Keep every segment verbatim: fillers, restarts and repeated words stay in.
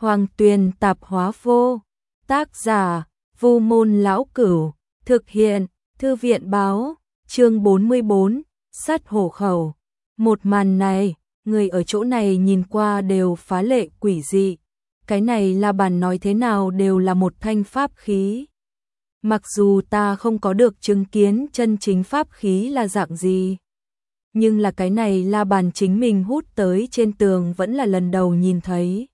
Hoàng Tuyền Tạp Hóa Vô. Tác giả: Vu Môn Lão Cửu. Thực hiện: Thư viện báo. Chương bốn mươi bốn. Sát hổ khẩu. Một màn này, người ở chỗ này nhìn qua đều phá lệ quỷ dị. Cái này La Bàn nói thế nào đều là một thanh pháp khí. Mặc dù ta không có được chứng kiến chân chính pháp khí là dạng gì, nhưng là cái này La Bàn chính mình hút tới trên tường vẫn là lần đầu nhìn thấy.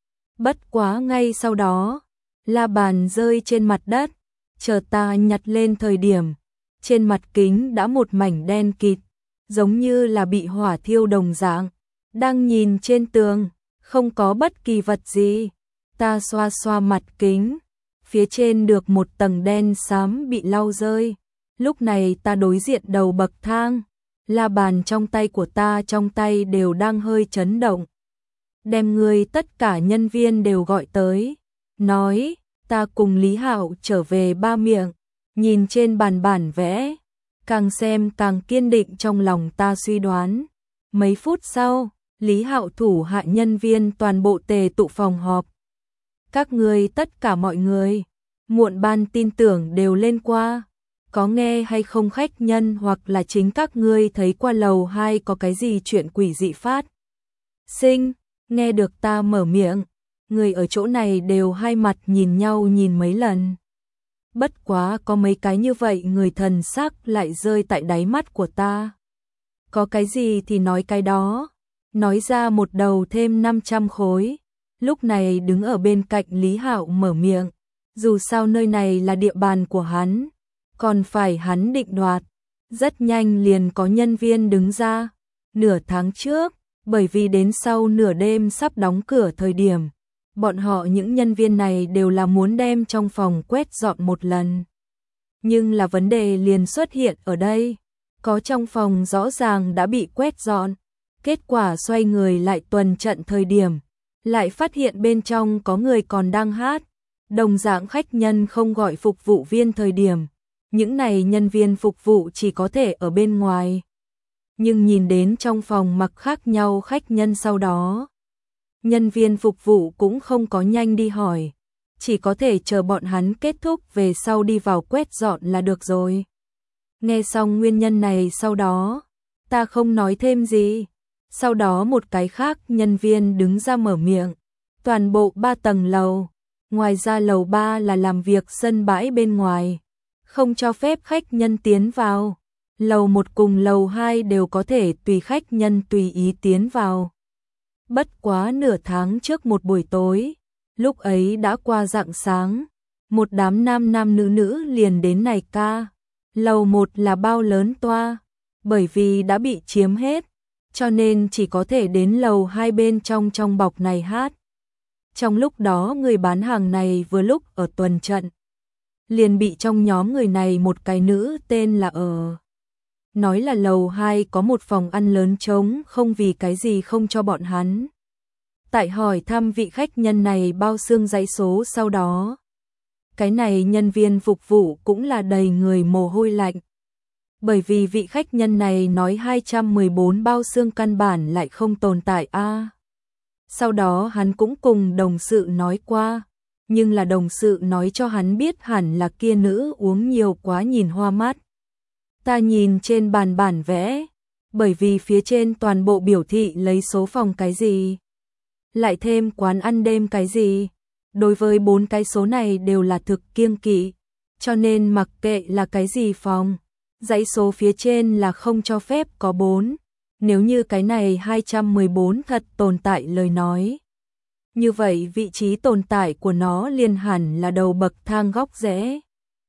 Bất quá ngay sau đó, La Bàn rơi trên mặt đất, chờ ta nhặt lên thời điểm, trên mặt kính đã một mảnh đen kịt, giống như là bị hỏa thiêu đồng dạng. Đang nhìn trên tường, không có bất kỳ vật gì. Ta xoa xoa mặt kính, phía trên được một tầng đen xám bị lau rơi. Lúc này ta đối diện đầu bậc thang, La Bàn trong tay của ta trong tay đều đang hơi chấn động. Đem người tất cả nhân viên đều gọi tới, nói, ta cùng Lý Hạo trở về Ba Miệng, nhìn trên bàn bản vẽ, càng xem càng kiên định trong lòng ta suy đoán. Mấy phút sau, Lý Hạo thủ hạ nhân viên toàn bộ tề tụ phòng họp. Các người tất cả mọi người, muộn ban tin tưởng đều lên qua, có nghe hay không khách nhân hoặc là chính các ngươi thấy qua lầu hai có cái gì chuyện quỷ dị phát sinh. Nghe được ta mở miệng, người ở chỗ này đều hai mặt nhìn nhau nhìn mấy lần. Bất quá có mấy cái như vậy người thần sắc lại rơi tại đáy mắt của ta. Có cái gì thì nói cái đó, nói ra một đầu thêm năm trăm khối. Lúc này đứng ở bên cạnh Lý Hạo mở miệng, dù sao nơi này là địa bàn của hắn, còn phải hắn định đoạt. Rất nhanh liền có nhân viên đứng ra. Nửa tháng trước, bởi vì đến sau nửa đêm sắp đóng cửa thời điểm, bọn họ những nhân viên này đều là muốn đem trong phòng quét dọn một lần. Nhưng là vấn đề liền xuất hiện ở đây, có trong phòng rõ ràng đã bị quét dọn, kết quả xoay người lại tuần trận thời điểm, lại phát hiện bên trong có người còn đang hát. Đồng dạng khách nhân không gọi phục vụ viên thời điểm, những này nhân viên phục vụ chỉ có thể ở bên ngoài. Nhưng nhìn đến trong phòng mặc khác nhau khách nhân sau đó, nhân viên phục vụ cũng không có nhanh đi hỏi, chỉ có thể chờ bọn hắn kết thúc về sau đi vào quét dọn là được rồi. Nghe xong nguyên nhân này sau đó, ta không nói thêm gì. Sau đó một cái khác nhân viên đứng ra mở miệng, toàn bộ ba tầng lầu, ngoài ra lầu ba là làm việc sân bãi bên ngoài, không cho phép khách nhân tiến vào. Lầu một cùng lầu hai đều có thể tùy khách nhân tùy ý tiến vào. Bất quá nửa tháng trước một buổi tối, lúc ấy đã qua rạng sáng, một đám nam nam nữ nữ liền đến này ca. Lầu một là bao lớn toa, bởi vì đã bị chiếm hết, cho nên chỉ có thể đến lầu hai bên trong trong bọc này hát. Trong lúc đó người bán hàng này vừa lúc ở tuần trận, liền bị trong nhóm người này một cái nữ tên là ở. Nói là lầu hai có một phòng ăn lớn trống không vì cái gì không cho bọn hắn. Tại hỏi thăm vị khách nhân này bao xương dãy số sau đó. Cái này nhân viên phục vụ cũng là đầy người mồ hôi lạnh. Bởi vì vị khách nhân này nói hai trăm mười bốn bao xương căn bản lại không tồn tại a. À, sau đó hắn cũng cùng đồng sự nói qua, nhưng là đồng sự nói cho hắn biết hẳn là kia nữ uống nhiều quá nhìn hoa mắt. Ta nhìn trên bàn bản vẽ, bởi vì phía trên toàn bộ biểu thị lấy số phòng cái gì, lại thêm quán ăn đêm cái gì. Đối với bốn cái số này đều là thực kiêng kỵ, cho nên mặc kệ là cái gì phòng, dãy số phía trên là không cho phép có bốn. Nếu như cái này hai trăm mười bốn thật tồn tại lời nói, như vậy vị trí tồn tại của nó liền hẳn là đầu bậc thang góc rẽ.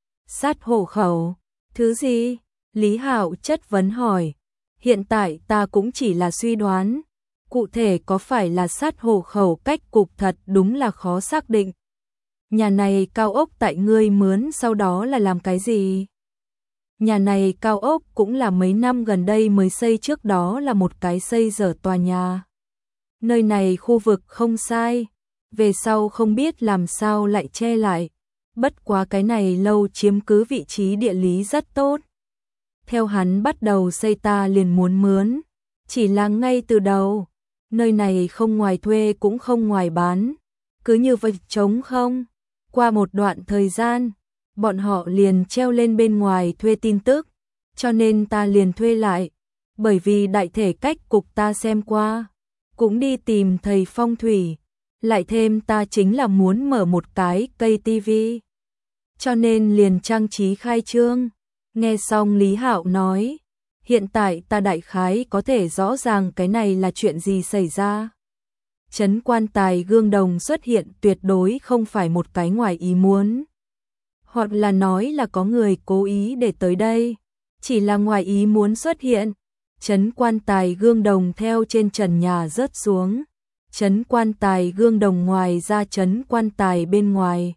Sát hổ khẩu, thứ gì? Lý Hạo chất vấn hỏi. Hiện tại ta cũng chỉ là suy đoán, cụ thể có phải là sát hổ khẩu cách cục thật đúng là khó xác định. Nhà này cao ốc tại ngươi mướn sau đó là làm cái gì? Nhà này cao ốc cũng là mấy năm gần đây mới xây, trước đó là một cái xây dở tòa nhà. Nơi này khu vực không sai, về sau không biết làm sao lại che lại. Bất quá cái này lâu chiếm cứ vị trí địa lý rất tốt. Theo hắn bắt đầu xây ta liền muốn mướn, chỉ là ngay từ đầu, nơi này không ngoài thuê cũng không ngoài bán, cứ như vậy trống không. Qua một đoạn thời gian, bọn họ liền treo lên bên ngoài thuê tin tức, cho nên ta liền thuê lại, bởi vì đại thể cách cục ta xem qua, cũng đi tìm thầy phong thủy, lại thêm ta chính là muốn mở một cái cây tivi, cho nên liền trang trí khai trương. Nghe xong Lý Hạo nói, hiện tại ta đại khái có thể rõ ràng cái này là chuyện gì xảy ra. Trấn quan tài gương đồng xuất hiện tuyệt đối không phải một cái ngoài ý muốn, hoặc là nói là có người cố ý để tới đây, chỉ là ngoài ý muốn xuất hiện. Trấn quan tài gương đồng theo trên trần nhà rớt xuống, trấn quan tài gương đồng ngoài ra trấn quan tài bên ngoài,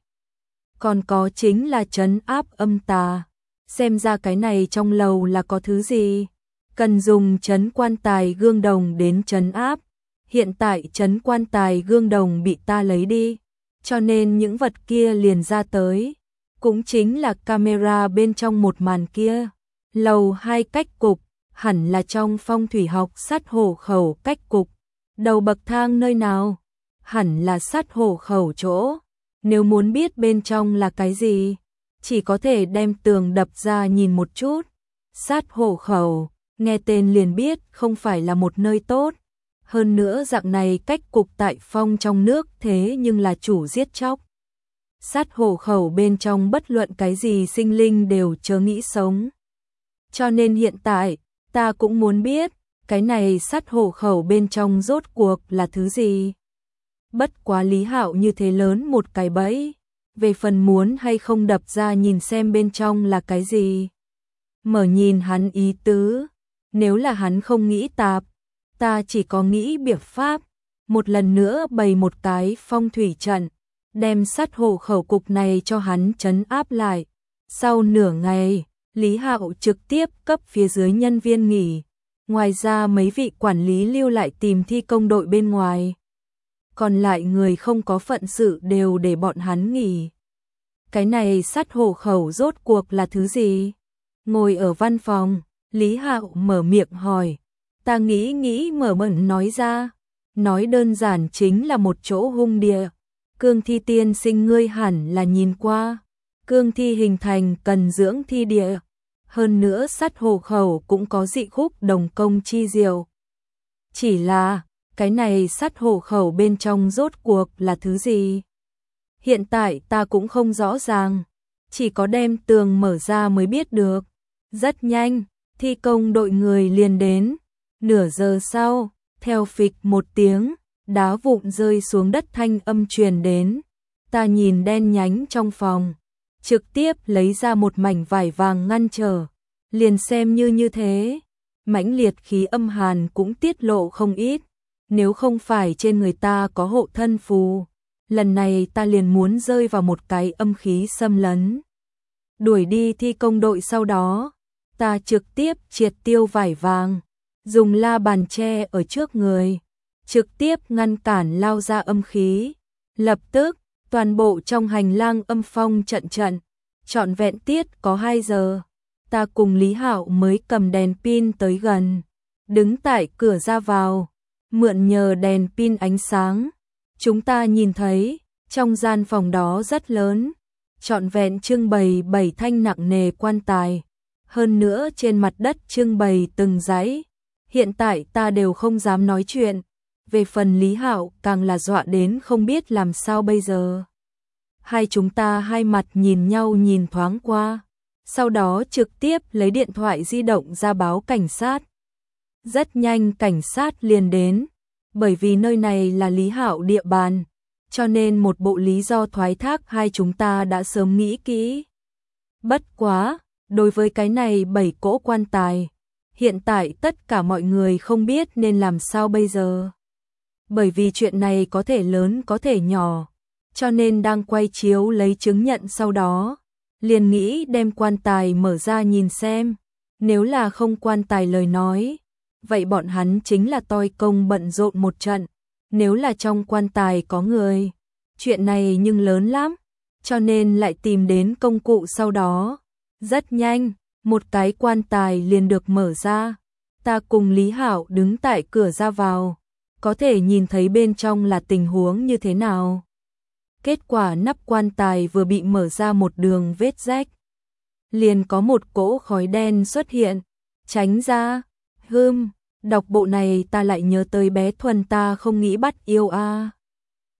còn có chính là trấn áp âm tà. Xem ra cái này trong lầu là có thứ gì, cần dùng trấn quan tài gương đồng đến trấn áp. Hiện tại trấn quan tài gương đồng bị ta lấy đi, cho nên những vật kia liền ra tới, cũng chính là camera bên trong một màn kia. Lầu hai cách cục, hẳn là trong phong thủy học sát hổ khẩu cách cục. Đầu bậc thang nơi nào? Hẳn là sát hổ khẩu chỗ. Nếu muốn biết bên trong là cái gì, chỉ có thể đem tường đập ra nhìn một chút. Sát hổ khẩu, nghe tên liền biết không phải là một nơi tốt. Hơn nữa dạng này cách cục tại phong trong nước thế nhưng là chủ giết chóc. Sát hổ khẩu bên trong bất luận cái gì sinh linh đều chớ nghĩ sống. Cho nên hiện tại, ta cũng muốn biết, cái này sát hổ khẩu bên trong rốt cuộc là thứ gì. Bất quá Lý Hạo như thế lớn một cái bẫy, về phần muốn hay không đập ra nhìn xem bên trong là cái gì. Mở nhìn hắn ý tứ, nếu là hắn không nghĩ tạp, ta chỉ có nghĩ biện pháp, một lần nữa bày một cái phong thủy trận, đem sát hổ khẩu cục này cho hắn trấn áp lại. Sau nửa ngày, Lý Hạo trực tiếp cấp phía dưới nhân viên nghỉ, ngoài ra mấy vị quản lý lưu lại tìm thi công đội bên ngoài. Còn lại người không có phận sự đều để bọn hắn nghỉ. Cái này sát hổ khẩu rốt cuộc là thứ gì? Ngồi ở văn phòng, Lý Hạo mở miệng hỏi. Ta nghĩ nghĩ mở mẩn nói ra. Nói đơn giản chính là một chỗ hung địa. Cương thi tiên sinh ngươi hẳn là nhìn qua. Cương thi hình thành cần dưỡng thi địa. Hơn nữa sát hổ khẩu cũng có dị khúc đồng công chi diệu. Chỉ là, cái này sát hổ khẩu bên trong rốt cuộc là thứ gì? Hiện tại ta cũng không rõ ràng. Chỉ có đem tường mở ra mới biết được. Rất nhanh, thi công đội người liền đến. Nửa giờ sau, theo phịch một tiếng, đá vụn rơi xuống đất thanh âm truyền đến. Ta nhìn đen nhánh trong phòng, trực tiếp lấy ra một mảnh vải vàng ngăn trở. Liền xem như như thế, mãnh liệt khí âm hàn cũng tiết lộ không ít. Nếu không phải trên người ta có hộ thân phù, lần này ta liền muốn rơi vào một cái âm khí xâm lấn. Đuổi đi thi công đội sau đó, ta trực tiếp triệt tiêu vải vàng, dùng la bàn tre ở trước người, trực tiếp ngăn cản lao ra âm khí. Lập tức, toàn bộ trong hành lang âm phong trận trận, trọn vẹn tiết có hai giờ, ta cùng Lý Hạo mới cầm đèn pin tới gần, đứng tại cửa ra vào, mượn nhờ đèn pin ánh sáng. Chúng ta nhìn thấy, trong gian phòng đó rất lớn, trọn vẹn trưng bày bảy thanh nặng nề quan tài, hơn nữa trên mặt đất trưng bày từng dãy. Hiện tại ta đều không dám nói chuyện, về phần Lý Hạo càng là dọa đến không biết làm sao bây giờ. Hai chúng ta hai mặt nhìn nhau nhìn thoáng qua, sau đó trực tiếp lấy điện thoại di động ra báo cảnh sát. Rất nhanh cảnh sát liền đến, bởi vì nơi này là Lý Hạo địa bàn, cho nên một bộ lý do thoái thác hai chúng ta đã sớm nghĩ kỹ. Bất quá, đối với cái này bảy cỗ quan tài, hiện tại tất cả mọi người không biết nên làm sao bây giờ. Bởi vì chuyện này có thể lớn có thể nhỏ, cho nên đang quay chiếu lấy chứng nhận sau đó, liền nghĩ đem quan tài mở ra nhìn xem, nếu là không quan tài lời nói, vậy bọn hắn chính là toi công bận rộn một trận, nếu là trong quan tài có người, chuyện này nhưng lớn lắm, cho nên lại tìm đến công cụ sau đó. Rất nhanh, một cái quan tài liền được mở ra, ta cùng Lý Hạo đứng tại cửa ra vào, có thể nhìn thấy bên trong là tình huống như thế nào. Kết quả nắp quan tài vừa bị mở ra một đường vết rách, liền có một cỗ khói đen xuất hiện, tránh ra. Hừm, đọc bộ này ta lại nhớ tới bé Thuần ta không nghĩ bắt yêu a.